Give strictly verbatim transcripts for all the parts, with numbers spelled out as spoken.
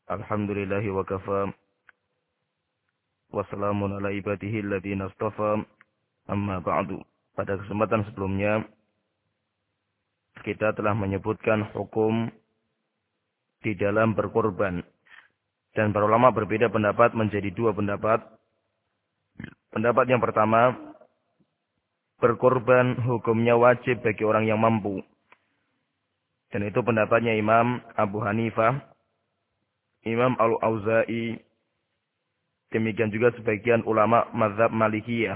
Alhamdulillahi wa kafa. Wassalamun ala ibadihi alladhina astafa. Amma ba'du. Pada kesempatan sebelumnya, kita telah menyebutkan hukum di dalam berkorban. Dan para ulama berbeda pendapat menjadi dua pendapat. Pendapat yang pertama, berkorban hukumnya wajib bagi orang yang mampu. Dan itu pendapatnya Imam Abu Hanifah, Imam Al-Auza'i, demikian juga sebagian ulama mazhab Malikiyah.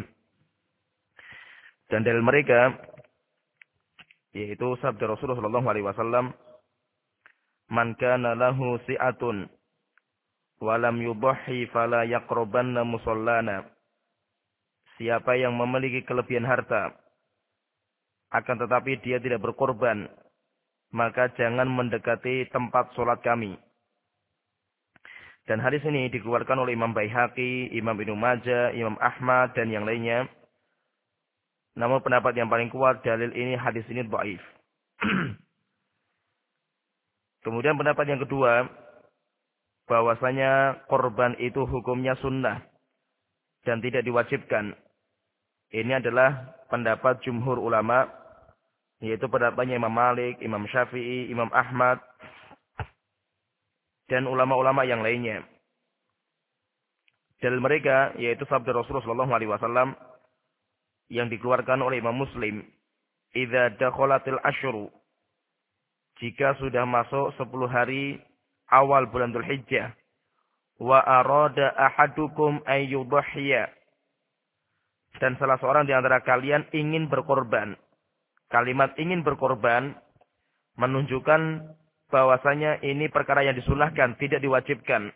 Dan dalil mereka yaitu sabda Rasulullah sallallahu alaihi wasallam, "Man kana lahu si'atun wa lam yudhhi fala yaqrabanna musallana." Siapa yang memiliki kelebihan harta akan tetapi dia tidak berkorban, maka jangan mendekati tempat salat kami. Dan hadis ini dikeluarkan oleh Imam Baihaqi, Imam Ibnu Majah, Imam Ahmad, dan yang lainnya. Namun pendapat yang paling kuat, dalil ini, hadis ini dhaif. Kemudian pendapat yang kedua, bahwasanya korban itu hukumnya sunnah dan tidak diwajibkan. Ini adalah pendapat jumhur ulama, yaitu pendapatnya Imam Malik, Imam Syafi'i, Imam Ahmad, dan ulama-ulama yang lainnya. Dalil mereka yaitu sabda Rasulullah sallallahu alaihi wasallam yang dikeluarkan oleh Imam Muslim, "Idza dakhalatil asyru," jika sudah masuk sepuluh hari awal bulan Dzulhijjah, "wa arada ahadukum ay yudhhiya," dan salah seorang di antara kalian ingin berkorban. Kalimat ingin berkorban menunjukkan bahwasanya ini perkara yang disunahkan, tidak diwajibkan.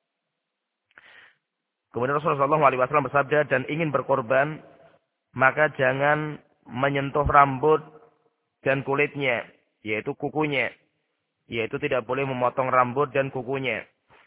Kemudian Rasulullah sallallahu alaihi wasallam bersabda, dan ingin berkorban, maka jangan menyentuh rambut dan kulitnya, yaitu kukunya. Yaitu tidak boleh memotong rambut dan kukunya.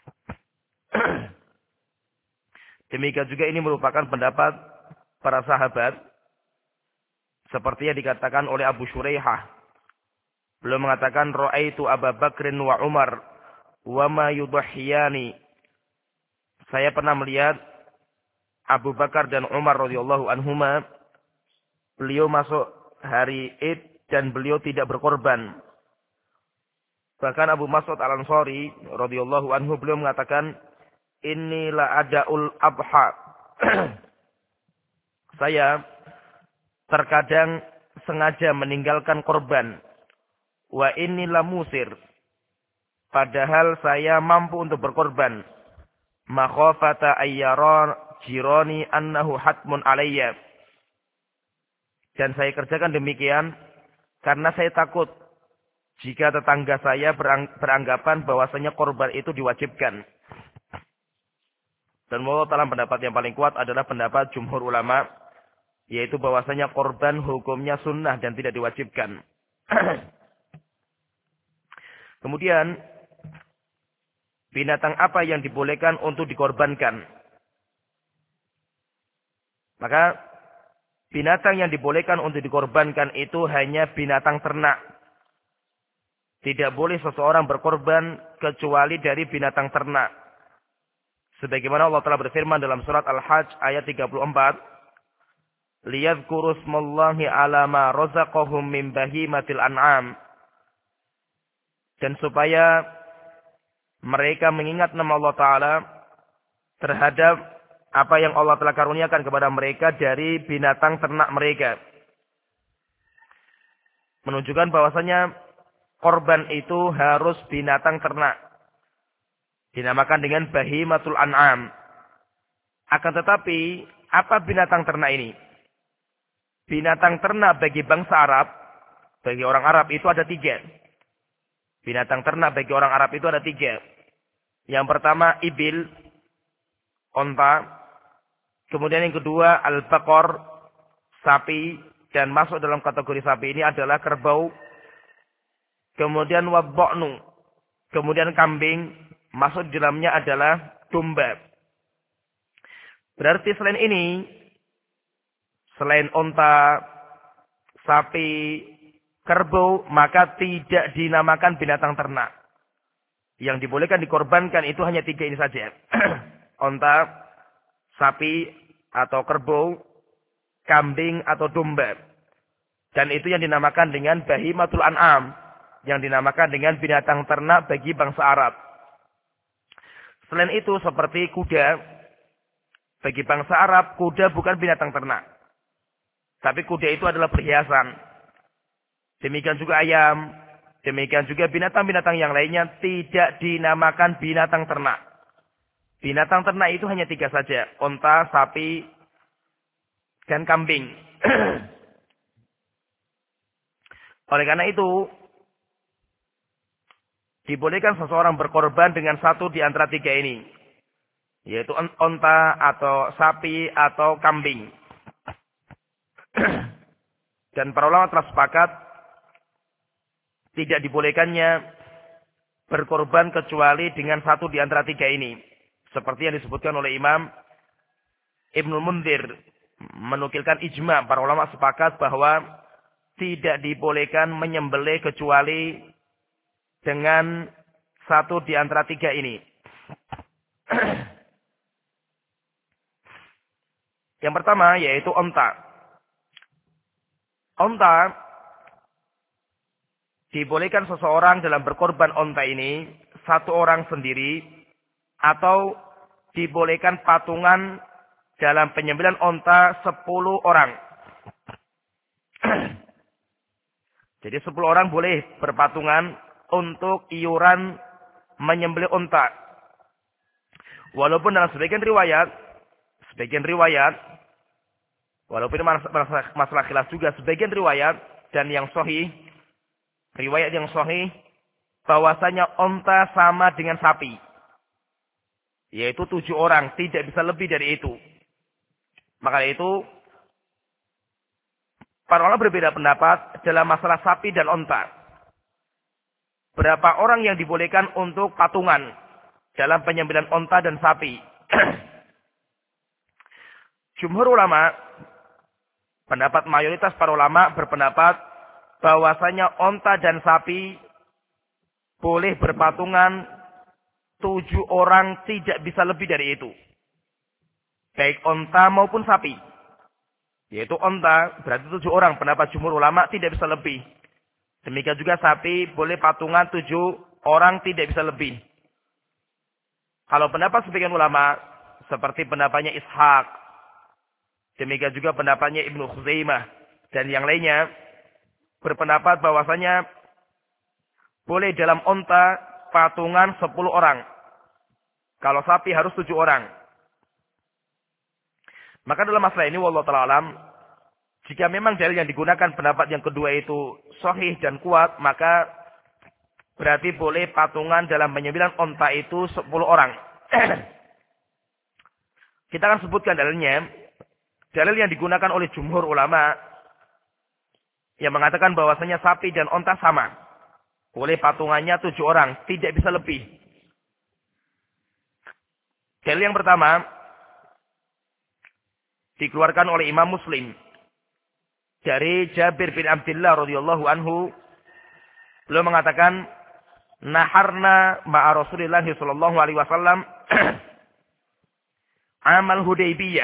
Demikian juga ini merupakan pendapat para sahabat, seperti yang dikatakan oleh Abu Shuraihah. Beliau mengatakan, "Ra'aitu Abu Bakrin wa Umar wa ma yudhhiyani." Saya pernah melihat Abu Bakar dan Umar radhiyallahu anhuma, beliau masuk hari Id dan beliau tidak berkorban. Bahkan Abu Mas'ud Al-Ansari radhiyallahu anhu beliau mengatakan, "Inni la ada'ul abha." Saya terkadang sengaja meninggalkan korban. Wa inni la musir. Padahal saya mampu untuk berkorban. Makhafata ayyaron jironi annahu hatmun alayya. Dan saya kerjakan demikian karena saya takut jika tetangga saya berang, beranggapan bahwasanya korban itu diwajibkan. Dan menurut dalam pendapat yang paling kuat adalah pendapat jumhur ulama, yaitu bahwasanya korban hukumnya sunnah dan tidak diwajibkan. Kemudian, binatang apa yang dibolehkan untuk dikorbankan? Maka, binatang yang dibolehkan untuk dikorbankan itu hanya binatang ternak. Tidak boleh seseorang berkorban kecuali dari binatang ternak. Sebagaimana Allah telah berfirman dalam surat Al-Hajj ayat tiga puluh empat, "Liyadhkuru smallahi ala ma razaqahum min bahimatil an'am." Dan supaya mereka mengingat nama Allah Ta'ala terhadap apa yang Allah telah karuniakan kepada mereka dari binatang ternak mereka. Menunjukkan bahwasanya korban itu harus binatang ternak. Dinamakan dengan bahimatul an'am. Akan tetapi, apa binatang ternak ini? Binatang ternak bagi bangsa Arab, bagi orang Arab itu ada tiga. Binatang ternak bagi orang Arab itu ada tiga. Yang pertama, ibil, onta. Kemudian yang kedua, al-baqar, sapi. Dan masuk dalam kategori sapi ini adalah kerbau. Kemudian wabba'nu. Kemudian kambing. Masuk di dalamnya adalah domba. Berarti selain ini, selain onta, sapi, kerbau, maka tidak dinamakan binatang ternak. Yang dibolehkan dikorbankan itu hanya tiga ini saja. Onta, sapi atau kerbau, kambing atau domba. Dan itu yang dinamakan dengan bahimatul an'am. Yang dinamakan dengan binatang ternak bagi bangsa Arab. Selain itu seperti kuda. Bagi bangsa Arab, kuda bukan binatang ternak. Tapi kuda itu adalah perhiasan. Demikian juga ayam. Demikian juga binatang-binatang yang lainnya tidak dinamakan binatang ternak. Binatang ternak itu hanya tiga saja. Onta, sapi, dan kambing. Oleh karena itu, dibolehkan seseorang berkorban dengan satu di antara tiga ini. Yaitu onta, atau sapi, atau kambing. Dan para ulama telah sepakat, tidak dibolehkannya berkorban kecuali dengan satu di antara tiga ini. Seperti yang disebutkan oleh Imam Ibnul Munzir. Menukilkan ijma. Para ulama sepakat bahwa tidak dibolehkan menyembelih kecuali dengan satu di antara tiga ini. Yang pertama yaitu onta. Onta dibolehkan seseorang dalam berkorban onta ini satu orang sendiri atau dibolehkan patungan dalam penyembelihan onta sepuluh orang. Jadi sepuluh orang boleh berpatungan untuk iuran menyembelih onta. Walaupun dalam sebagian riwayat, sebagian riwayat, walaupun ini masalah, masalah khilaf juga, sebagian riwayat dan yang sahih, riwayat yang sahih, bahwasanya onta sama dengan sapi. Yaitu tujuh orang, tidak bisa lebih dari itu. Maka itu, para ulama berbeda pendapat dalam masalah sapi dan onta. Berapa orang yang dibolehkan untuk patungan dalam penyembelihan onta dan sapi. Jumhur ulama, pendapat mayoritas para ulama berpendapat bahwasanya onta dan sapi boleh berpatungan tujuh orang, tidak bisa lebih dari itu. Baik onta maupun sapi. Yaitu onta berarti tujuh orang. Pendapat jumhur ulama tidak bisa lebih. Demikian juga sapi boleh patungan tujuh orang, tidak bisa lebih. Kalau pendapat sebagian ulama seperti pendapatnya Ishaq, demikian juga pendapatnya Ibnu Khuzaimah dan yang lainnya berpendapat bahwasanya boleh dalam onta patungan sepuluh orang. Kalau sapi harus tujuh orang. Maka dalam masalah ini wallahu ta'ala alam, jika memang dalil yang digunakan pendapat yang kedua itu sahih dan kuat, maka berarti boleh patungan dalam penyembelihan onta itu sepuluh orang. Kita akan sebutkan dalilnya. Dalil yang digunakan oleh jumhur ulama yang mengatakan bahwasanya sapi dan onta sama. Boleh patungannya tujuh orang, tidak bisa lebih. Dalil yang pertama dikeluarkan oleh Imam Muslim dari Jabir bin Abdullah radhiyallahu anhu. Beliau mengatakan, naharna ma'a Rasulillah sallallahu alaihi wasallam amal Hudaybiyah.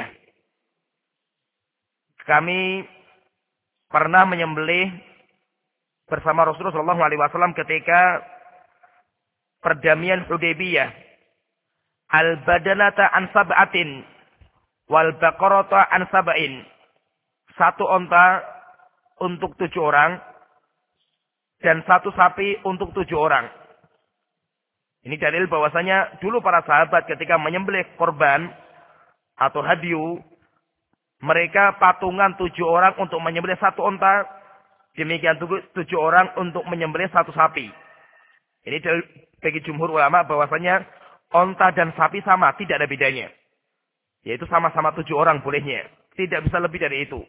Kami pernah menyembelih bersama Rasulullah sallallahu alaihi wasallam ketika perdamaian Hudaybiyah. Al-badanata an sab'atin wal baqarata an sab'in. Satu onta untuk tujuh orang dan satu sapi untuk tujuh orang. Ini dalil bahwasanya dulu para sahabat ketika menyembelih korban atau hadyu, mereka patungan tujuh orang untuk menyembelih satu onta, demikian tujuh orang untuk menyembelih satu sapi. Ini dalil bagi jumhur ulama bahwasanya onta dan sapi sama, tidak ada bedanya. Yaitu sama-sama tujuh orang bolehnya. Tidak bisa lebih dari itu.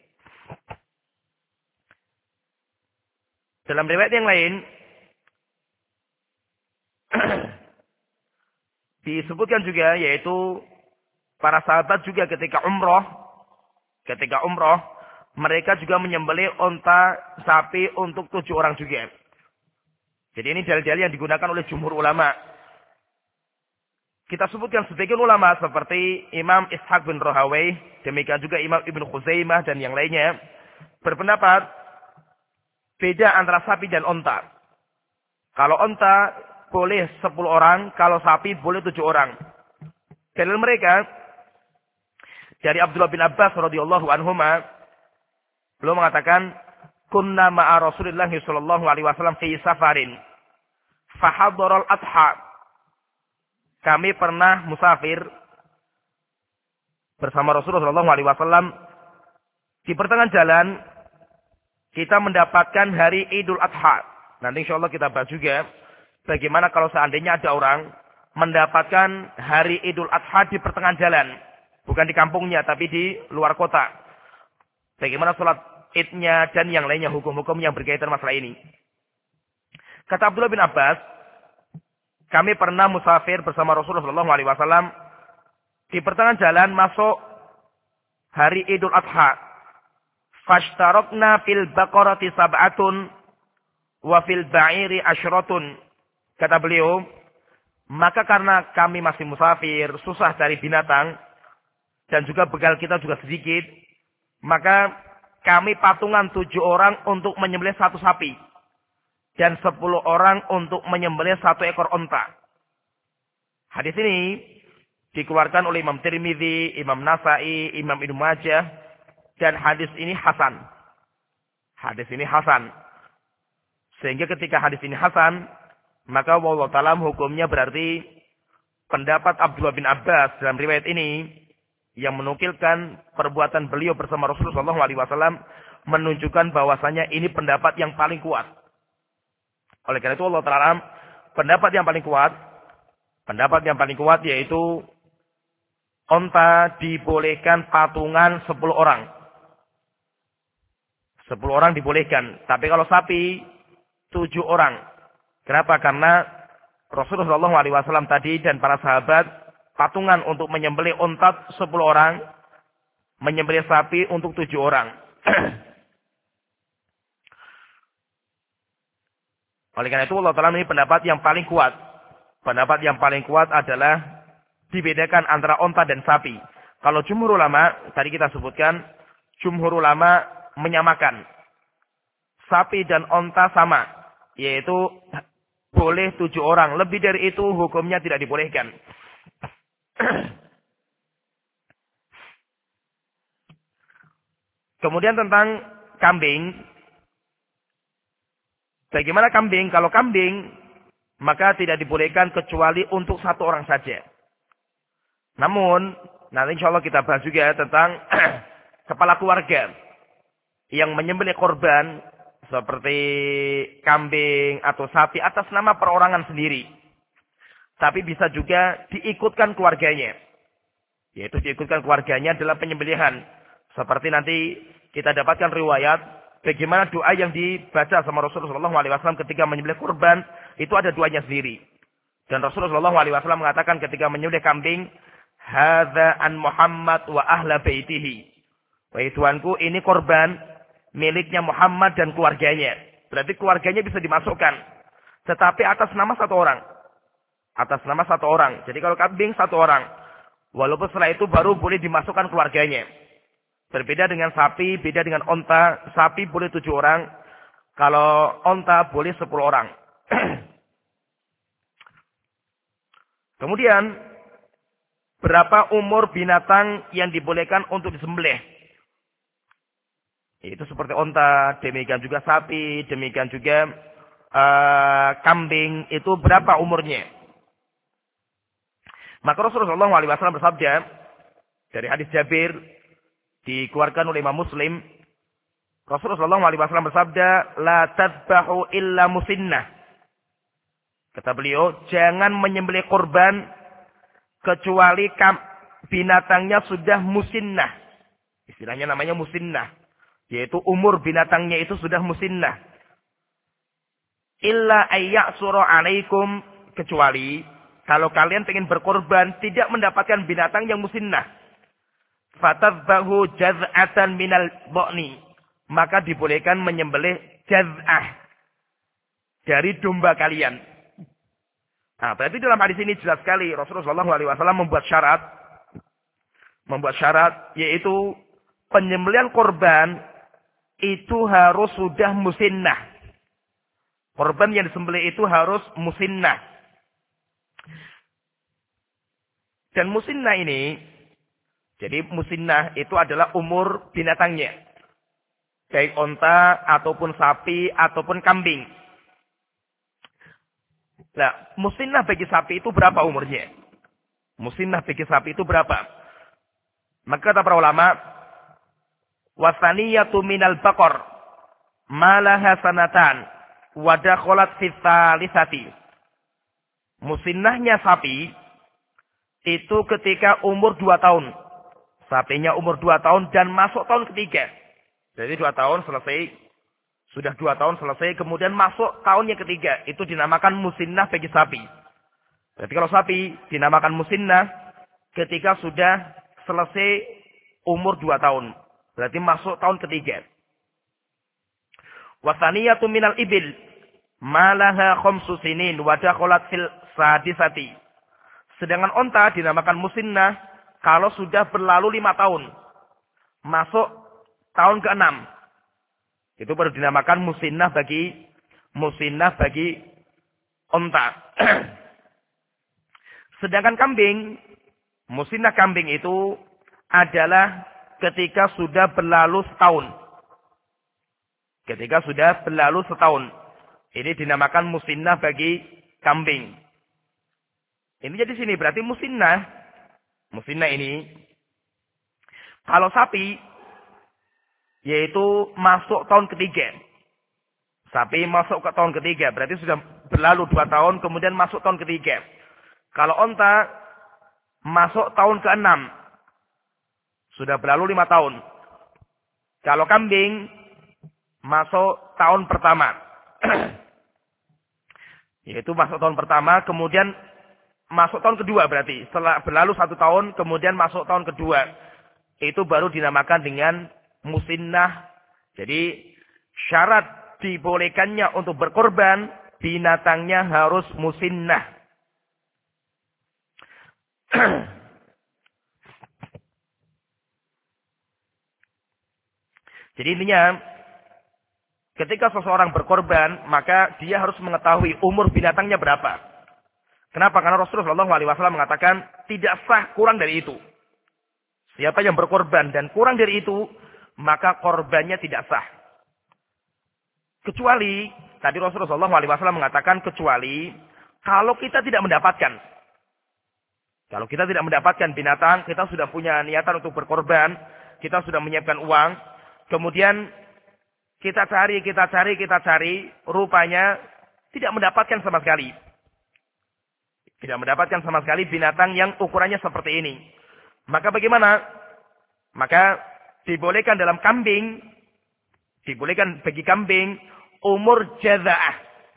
Dalam riwayat yang lain, disebutkan juga yaitu para sahabat juga ketika umroh, ketika umroh, mereka juga menyembelih onta sapi untuk tujuh orang juga. Jadi ini dalil-dalil yang digunakan oleh jumhur ulama. kita sebutkan sebagian ulama seperti Imam Ishaq bin Rahawai, demikian juga Imam Ibnu Khuzaimah dan yang lainnya berpendapat beda antara sapi dan onta. Kalau onta boleh sepuluh orang, kalau sapi boleh tujuh orang. Dalil mereka dari Abdullah bin Abbas radhiyallahu anhuma, beliau mengatakan, "Kunna ma'a Rasulillah sallallahu alaihi wasallam fi safarin, fahadara al-adha." Kami pernah musafir bersama Rasulullah sallallahu alaihi wasallam. Di pertengahan jalan kita mendapatkan hari Idul Adha. Nanti insya Allah kita bahas juga bagaimana kalau seandainya ada orang mendapatkan hari Idul Adha di pertengahan jalan, bukan di kampungnya tapi di luar kota. Bagaimana sholat Idnya dan yang lainnya, hukum-hukum yang berkaitan masalah ini. Kata Abdullah bin Abbas, kami pernah musafir bersama Rasulullah sallallahu alaihi wasallam. Di pertengahan jalan masuk hari Idul Adha. Fashtarokna fil baqarati sab'atun wa fil ba'iri asyratun. Kata beliau, maka karena kami masih musafir, susah cari binatang, dan juga bekal kita juga sedikit, maka kami patungan tujuh orang untuk menyembelih satu sapi. Dan sepuluh orang untuk menyembelih satu ekor onta. Hadis ini dikeluarkan oleh Imam Tirmidzi, Imam Nasai, Imam Ibnu Majah, dan hadis ini hasan. Hadis ini hasan. Sehingga ketika hadis ini hasan, maka wallahu ta'ala hukumnya berarti pendapat Abdullah bin Abbas dalam riwayat ini yang menukilkan perbuatan beliau bersama Rasulullah sallallahu alaihi wasallam menunjukkan bahwasanya ini pendapat yang paling kuat. Oleh karena itu Allah Ta'ala pendapat yang paling kuat, pendapat yang paling kuat yaitu onta dibolehkan patungan sepuluh orang. sepuluh orang dibolehkan. Tapi kalau sapi tujuh orang. Kenapa? Karena Rasulullah shallallahu alaihi wasallam tadi dan para sahabat patungan untuk menyembelih onta sepuluh orang, menyembelih sapi untuk tujuh orang. Oleh karena itu Allah Ta'ala ini pendapat yang paling kuat. Pendapat yang paling kuat adalah dibedakan antara onta dan sapi. Kalau jumhur ulama, tadi kita sebutkan, jumhur ulama menyamakan. Sapi dan onta sama. Yaitu boleh tujuh orang. Lebih dari itu hukumnya tidak dibolehkan. Kemudian tentang kambing. Bagaimana kambing? Kalau kambing, maka tidak dibolehkan kecuali untuk satu orang saja. Namun, nanti insya Allah kita bahas juga tentang kepala keluarga yang menyembelih korban seperti kambing atau sapi atas nama perorangan sendiri. Tapi bisa juga diikutkan keluarganya. Yaitu diikutkan keluarganya dalam penyembelihan. Seperti nanti kita dapatkan riwayat bagaimana doa yang dibaca sama Rasulullah shallallahu alaihi wasallam ketika menyembelih kurban, itu ada doanya sendiri. Dan Rasulullah shallallahu alaihi wasallam mengatakan ketika menyembelih kambing, hadza an Muhammad wa ahla baitihi. Wahai Tuanku, ini korban miliknya Muhammad dan keluarganya. Berarti keluarganya bisa dimasukkan. Tetapi atas nama satu orang. Atas nama satu orang. Jadi kalau kambing satu orang. Walaupun setelah itu baru boleh dimasukkan keluarganya. Berbeda dengan sapi, beda dengan onta. Sapi boleh tujuh orang. Kalau onta boleh sepuluh orang. Kemudian, berapa umur binatang yang dibolehkan untuk disembelih? Itu seperti onta, demikian juga sapi, demikian juga uh, kambing. Itu berapa umurnya? Maka Rasulullah shallallahu alaihi wasallam bersabda, dari hadis Jabir, dikeluarkan oleh Imam Muslim, Rasulullah shallallahu alaihi wasallam bersabda, la tadbahu illa musinnah. Kata beliau, jangan menyembelih korban kecuali binatangnya sudah musinnah. Istilahnya namanya musinnah, yaitu umur binatangnya itu sudah musinnah. Illa ayya'sura alaikum, kecuali kalau kalian ingin berkorban tidak mendapatkan binatang yang musinnah. Fatadbahu jaz'atan minal bo'ni. Maka dibolehkan menyembelih jaz'ah dari domba kalian. Nah, berarti dalam hadis ini jelas sekali Rasulullah shallallahu alaihi wasallam membuat syarat, membuat syarat yaitu penyembelihan korban itu harus sudah musinnah. Korban yang disembelih itu harus musinnah. Dan musinnah ini, jadi musinnah itu adalah umur binatangnya. Baik onta, ataupun sapi, ataupun kambing. Nah, musinnah bagi sapi itu berapa umurnya? Musinnah bagi sapi itu berapa? Maka kata para ulama, wasaniyatu minal baqar malaha sanatan wadakholat fitsalisati. Musinnahnya sapi itu ketika umur dua tahun. Sapinya umur dua tahun dan masuk tahun ketiga. Jadi dua tahun selesai. Sudah dua tahun selesai. Kemudian masuk tahun yang ketiga. Itu dinamakan musinnah bagi sapi. Berarti kalau sapi dinamakan musinnah ketika sudah selesai umur dua tahun. Berarti masuk tahun ketiga. Wasaniyatu minal ibil malaha khamsu sinin wadakholat fil sadisati. Sedangkan onta dinamakan musinnah kalau sudah berlalu lima tahun. Masuk tahun keenam. Itu baru dinamakan musinnah bagi musinnah bagi onta. Sedangkan kambing, musinnah kambing itu adalah ketika sudah berlalu setahun. Ketika sudah berlalu setahun. Ini dinamakan musinnah bagi kambing. Ini jadi sini berarti musinnah. Musinnah ini. Kalau sapi. Yaitu masuk tahun ketiga. Sapi masuk ke tahun ketiga. Berarti sudah berlalu dua tahun. Kemudian masuk tahun ketiga. Kalau onta. Masuk tahun keenam. Sudah berlalu lima tahun. Kalau kambing. Masuk tahun pertama. Yaitu masuk tahun pertama. Kemudian. Masuk tahun kedua berarti. Setelah berlalu satu tahun, kemudian masuk tahun kedua. Itu baru dinamakan dengan musinnah. Jadi syarat dibolehkannya untuk berkorban, binatangnya harus musinnah. Jadi intinya, ketika seseorang berkorban, maka dia harus mengetahui umur binatangnya berapa. Kenapa? Karena Rasulullah shallallahu alaihi wasallam mengatakan tidak sah kurang dari itu. Siapa yang berkorban dan kurang dari itu, maka korbannya tidak sah. Kecuali, tadi Rasulullah shallallahu alaihi wasallam mengatakan kecuali kalau kita tidak mendapatkan. Kalau kita tidak mendapatkan binatang, kita sudah punya niatan untuk berkorban, kita sudah menyiapkan uang, kemudian kita cari, kita cari, kita cari, rupanya tidak mendapatkan sama sekali. Tidak mendapatkan sama sekali binatang yang ukurannya seperti ini. Maka bagaimana? Maka dibolehkan dalam kambing, dibolehkan bagi kambing umur jaza'ah.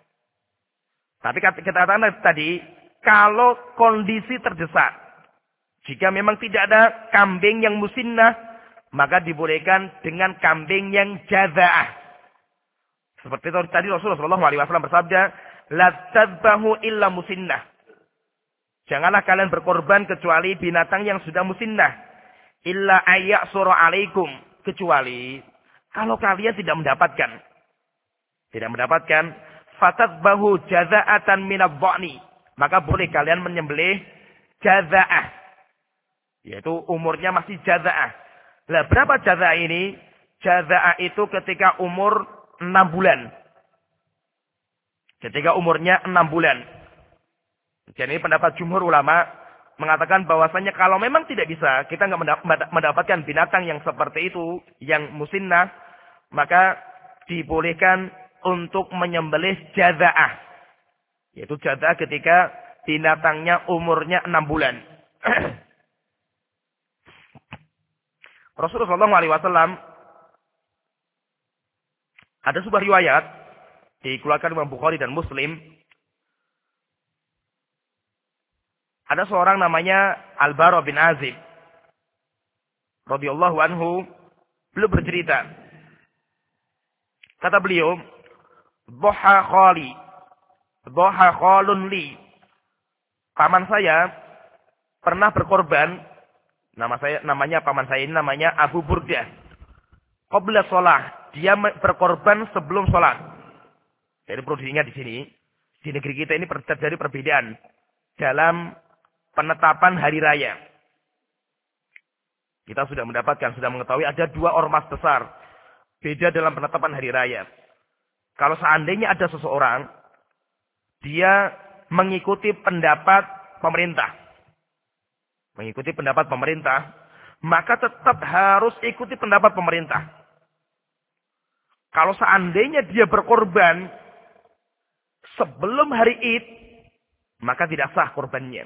Tapi kita katakan tadi, kalau kondisi terdesak, jika memang tidak ada kambing yang musinnah, maka dibolehkan dengan kambing yang jaza'ah. Seperti tadi Rasulullah shallallahu alaihi wasallam bersabda, la tadbahu illa musinnah. Janganlah kalian berkorban kecuali binatang yang sudah musinnah. Illa ayyak sura alaikum. Kecuali kalau kalian tidak mendapatkan. Tidak mendapatkan. Fatadbahu jaza'atan minab dha'ni. Maka boleh kalian menyembelih jaza'ah. Yaitu umurnya masih jaza'ah. Lah berapa jaza'ah ini? Jaza'ah itu ketika umur enam bulan. Ketika umurnya enam bulan. Jadi ini pendapat jumhur ulama mengatakan bahwasanya kalau memang tidak bisa, kita nggak mendapatkan binatang yang seperti itu, yang musinnah, maka dibolehkan untuk menyembelih jaza'ah. Yaitu jaza'ah ketika binatangnya umurnya enam bulan. Rasulullah shallallahu alaihi wasallam ada sebuah riwayat dikeluarkan Imam Bukhari dan Muslim. Ada seorang namanya Al-Bara bin Azib radhiyallahu anhu, beliau bercerita. Kata beliau, "Dhaha khali, dhaha khalun li, paman saya pernah berkorban, nama saya namanya paman saya ini namanya Abu Burdah. Qabla sholat, dia berkorban sebelum sholat. Jadi perlu diingat di sini, di negeri kita ini terjadi perbedaan dalam penetapan hari raya. Kita sudah mendapatkan, sudah mengetahui ada dua ormas besar beda dalam penetapan hari raya. Kalau seandainya ada seseorang, dia mengikuti pendapat pemerintah. Mengikuti pendapat pemerintah, maka tetap harus ikuti pendapat pemerintah. Kalau seandainya dia berkorban sebelum hari Id, maka tidak sah korbannya.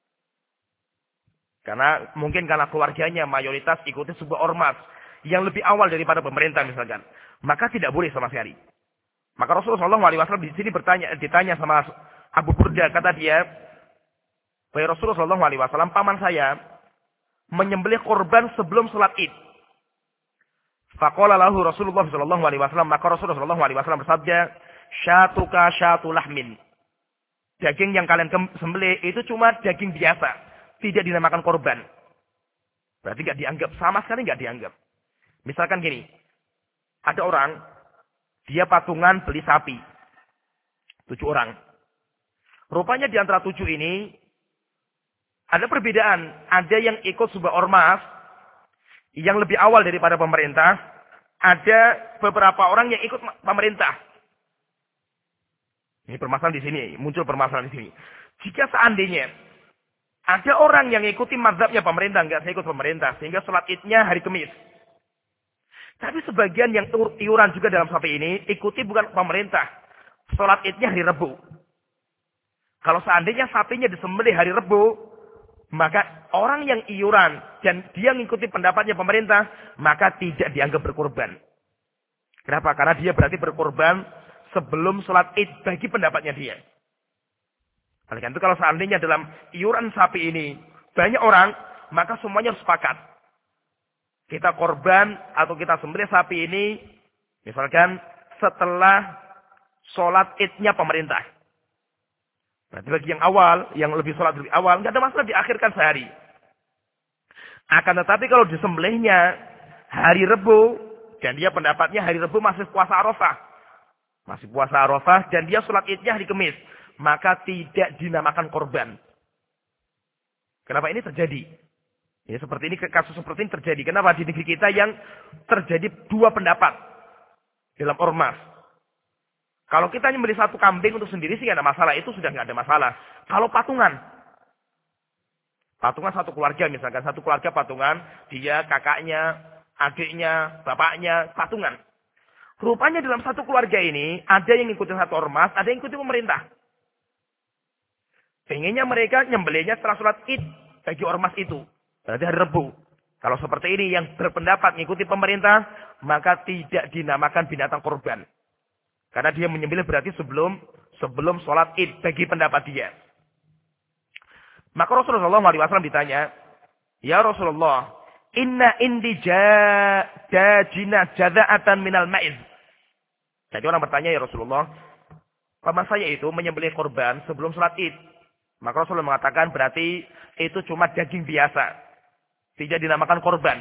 Karena mungkin karena keluarganya mayoritas ikuti sebuah ormas yang lebih awal daripada pemerintah misalkan. Maka tidak boleh sama sekali. Maka Rasulullah shallallahu alaihi wasallam di sini bertanya, ditanya sama Abu Burda, kata dia, wahai Rasulullah shallallahu alaihi wasallam, paman saya menyembelih korban sebelum sholat Id. Faqala lahu Rasulullah shallallahu alaihi wasallam, maka Rasulullah shallallahu alaihi wasallam bersabda, syatuka syatu lahmin. Daging yang kalian sembelih itu cuma daging biasa, tidak dinamakan korban. Berarti nggak dianggap, sama sekali nggak dianggap. Misalkan gini, ada orang, dia patungan beli sapi. Tujuh orang. Rupanya di antara tujuh ini, ada perbedaan. Ada yang ikut sebuah ormas, yang lebih awal daripada pemerintah. Ada beberapa orang yang ikut pemerintah. Ini permasalahan di sini, muncul permasalahan di sini. Jika seandainya, ada orang yang ikuti mazhabnya pemerintah, enggak saya ikut pemerintah, sehingga sholat idnya hari Kamis. Tapi sebagian yang iuran juga dalam sapi ini, ikuti bukan pemerintah. Sholat idnya hari Rebu. Kalau seandainya sapinya disembelih hari Rebu, maka orang yang iuran dan dia mengikuti pendapatnya pemerintah, maka tidak dianggap berkorban. Kenapa? Karena dia berarti berkorban sebelum sholat id bagi pendapatnya dia. Oleh karena itu kalau seandainya dalam iuran sapi ini banyak orang, maka semuanya harus sepakat. Kita korban atau kita sembelih sapi ini, misalkan setelah sholat idnya pemerintah. Berarti bagi yang awal, yang lebih sholat lebih awal, nggak ada masalah diakhirkan sehari. Akan tetapi kalau disembelihnya hari Rebu, dan dia pendapatnya hari Rebu masih puasa Arafah. Masih puasa Arafah, dan dia sholat idnya hari Kamis. Maka tidak dinamakan korban. Kenapa ini terjadi? Ya, seperti ini, kasus seperti ini terjadi. Kenapa di negeri kita yang terjadi dua pendapat dalam ormas? Kalau kita nyembelih satu kambing untuk sendiri sih nggak ada masalah, itu sudah nggak ada masalah. Kalau patungan, patungan satu keluarga misalkan, satu keluarga patungan, dia kakaknya, adiknya, bapaknya, patungan. Rupanya dalam satu keluarga ini ada yang ngikutin satu ormas, ada yang ngikutin pemerintah. Pengennya mereka nyembelihnya setelah sholat id bagi ormas itu. Berarti hari Rebu. Kalau seperti ini yang berpendapat mengikuti pemerintah, maka tidak dinamakan binatang korban. Karena dia menyembelih berarti sebelum sebelum sholat id bagi pendapat dia. Maka Rasulullah shallallahu alaihi wasallam ditanya, ya Rasulullah, inna indi jadina jada'atan minal ma'iz. Jadi orang bertanya, ya Rasulullah, paman saya itu menyembelih korban sebelum sholat id. Maka Rasulullah mengatakan berarti itu cuma daging biasa. Tidak dinamakan korban.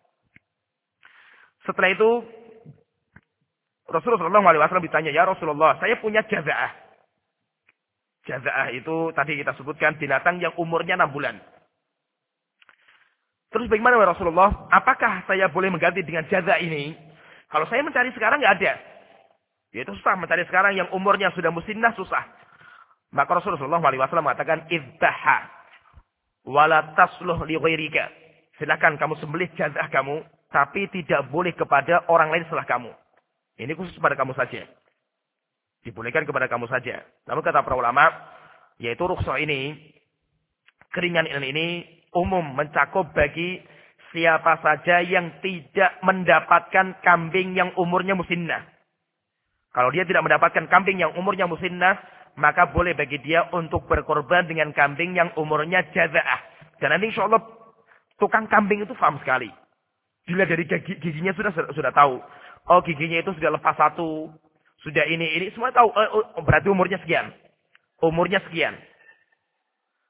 Setelah itu Rasulullah shallallahu alaihi wasallam ditanya, ya Rasulullah, saya punya jaza'ah. Jaza'ah itu tadi kita sebutkan binatang yang umurnya enam bulan. Terus bagaimana ya Rasulullah? Apakah saya boleh mengganti dengan jaza'ah ini? Kalau saya mencari sekarang nggak ada. Ya itu susah mencari sekarang yang umurnya sudah musinnah, susah. Maka Rasulullah shallallahu alaihi wasallam mengatakan, iddaha wala tasluh li ghairika. Silakan kamu sembelih jaza'ah kamu, tapi tidak boleh kepada orang lain setelah kamu. Ini khusus pada kamu saja. Dibolehkan kepada kamu saja. Namun kata para ulama, yaitu rukhsah ini, keringan ini umum mencakup bagi siapa saja yang tidak mendapatkan kambing yang umurnya musinnah. Kalau dia tidak mendapatkan kambing yang umurnya musinnah, maka boleh bagi dia untuk berkorban dengan kambing yang umurnya jaza'ah. Dan nanti insya Allah tukang kambing itu paham sekali. Dilihat dari giginya sudah sudah tahu. Oh giginya itu sudah lepas satu. Sudah ini, ini semua tahu. Oh, oh, berarti umurnya sekian. Umurnya sekian.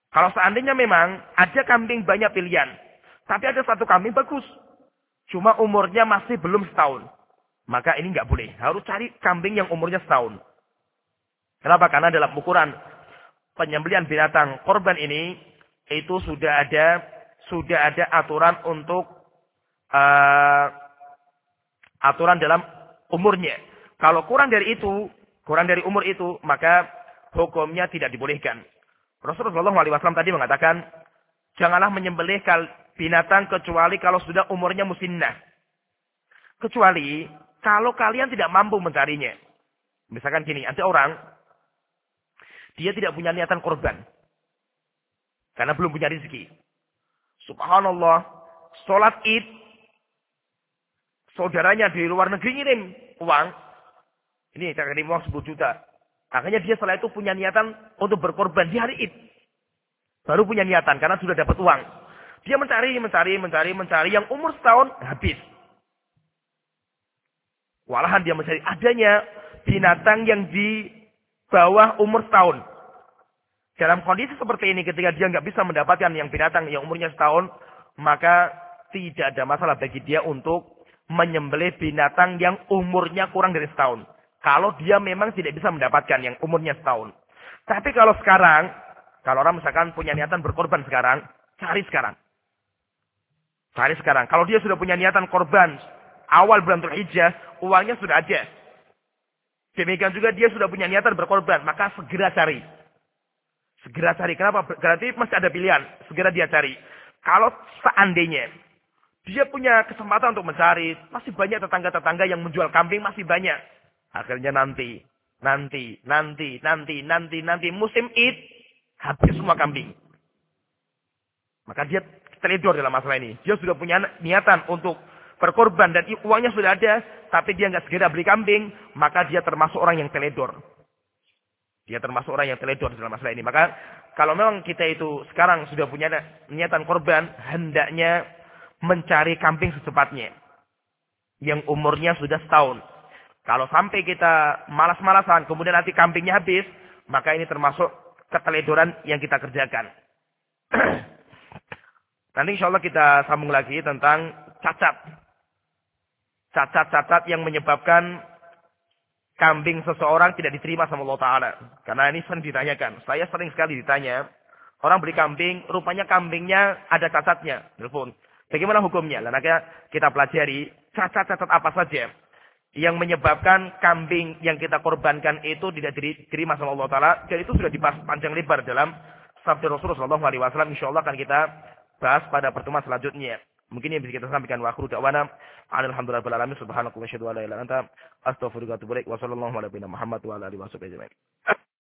Kalau seandainya memang ada kambing banyak pilihan, tapi ada satu kambing bagus, cuma umurnya masih belum setahun, maka ini nggak boleh. Harus cari kambing yang umurnya setahun. Kenapa? Karena dalam ukuran penyembelihan binatang korban ini itu sudah ada sudah ada aturan untuk uh, aturan dalam umurnya. Kalau kurang dari itu, kurang dari umur itu, maka hukumnya tidak dibolehkan. Rasulullah shallallahu alaihi wasallam tadi mengatakan, janganlah menyembelih binatang kecuali kalau sudah umurnya musinnah. Kecuali kalau kalian tidak mampu mencarinya. Misalkan gini, ada orang, dia tidak punya niatan korban. Karena belum punya rezeki. Subhanallah, sholat id, saudaranya di luar negeri ngirim uang. Ini saya kirim uang sepuluh juta. Akhirnya dia setelah itu punya niatan untuk berkorban di hari id. Baru punya niatan karena sudah dapat uang. Dia mencari, mencari, mencari, mencari. Yang umur setahun habis. Walahan dia mencari adanya binatang yang di bawah umur setahun. Dalam kondisi seperti ini ketika dia nggak bisa mendapatkan yang binatang yang umurnya setahun. Maka tidak ada masalah bagi dia untuk menyembelih binatang yang umurnya kurang dari setahun. Kalau dia memang tidak bisa mendapatkan yang umurnya setahun. Tapi kalau sekarang, kalau orang misalkan punya niatan berkorban sekarang, cari sekarang. Cari sekarang. Kalau dia sudah punya niatan korban, awal bulan Dzulhijjah, uangnya sudah ada. Demikian juga dia sudah punya niatan berkorban, maka segera cari. Segera cari. Kenapa? Berarti masih ada pilihan. Segera dia cari. Kalau seandainya dia punya kesempatan untuk mencari, masih banyak tetangga-tetangga yang menjual kambing, masih banyak. Akhirnya nanti, nanti, nanti, nanti, nanti, nanti, musim id, habis semua kambing. Maka dia teledor dalam masalah ini. Dia sudah punya niatan untuk berkorban dan uangnya sudah ada, tapi dia nggak segera beli kambing, maka dia termasuk orang yang teledor. Dia termasuk orang yang teledor dalam masalah ini. Maka kalau memang kita itu sekarang sudah punya niatan korban, hendaknya mencari kambing secepatnya. Yang umurnya sudah setahun. Kalau sampai kita malas-malasan, kemudian nanti kambingnya habis, maka ini termasuk keteledoran yang kita kerjakan. Nanti insya Allah kita sambung lagi tentang cacat. Cacat-cacat yang menyebabkan kambing seseorang tidak diterima sama Allah Ta'ala. Karena ini sering ditanyakan. Saya sering sekali ditanya, orang beli kambing, rupanya kambingnya ada cacatnya. Telepon. Bagaimana hukumnya? Lalu kita pelajari cacat-cacat apa saja yang menyebabkan kambing yang kita korbankan itu tidak diterima sama Allah Ta'ala. Dan itu sudah dibahas panjang lebar dalam sabda Rasulullah shallallahu alaihi wasallam. InsyaAllah akan kita bahas pada pertemuan selanjutnya. Mungkin yang bisa kita sampaikan. Wa akhiru da'wana alhamdulillah rabbil alamin. Subhanakallah wa syahadu wa la ilaha illa anta astaghfiruka wa atubu ilaik. Wa sallallahu ala nabiyina Muhammad wa ala alihi wa sahbihi ajma'in.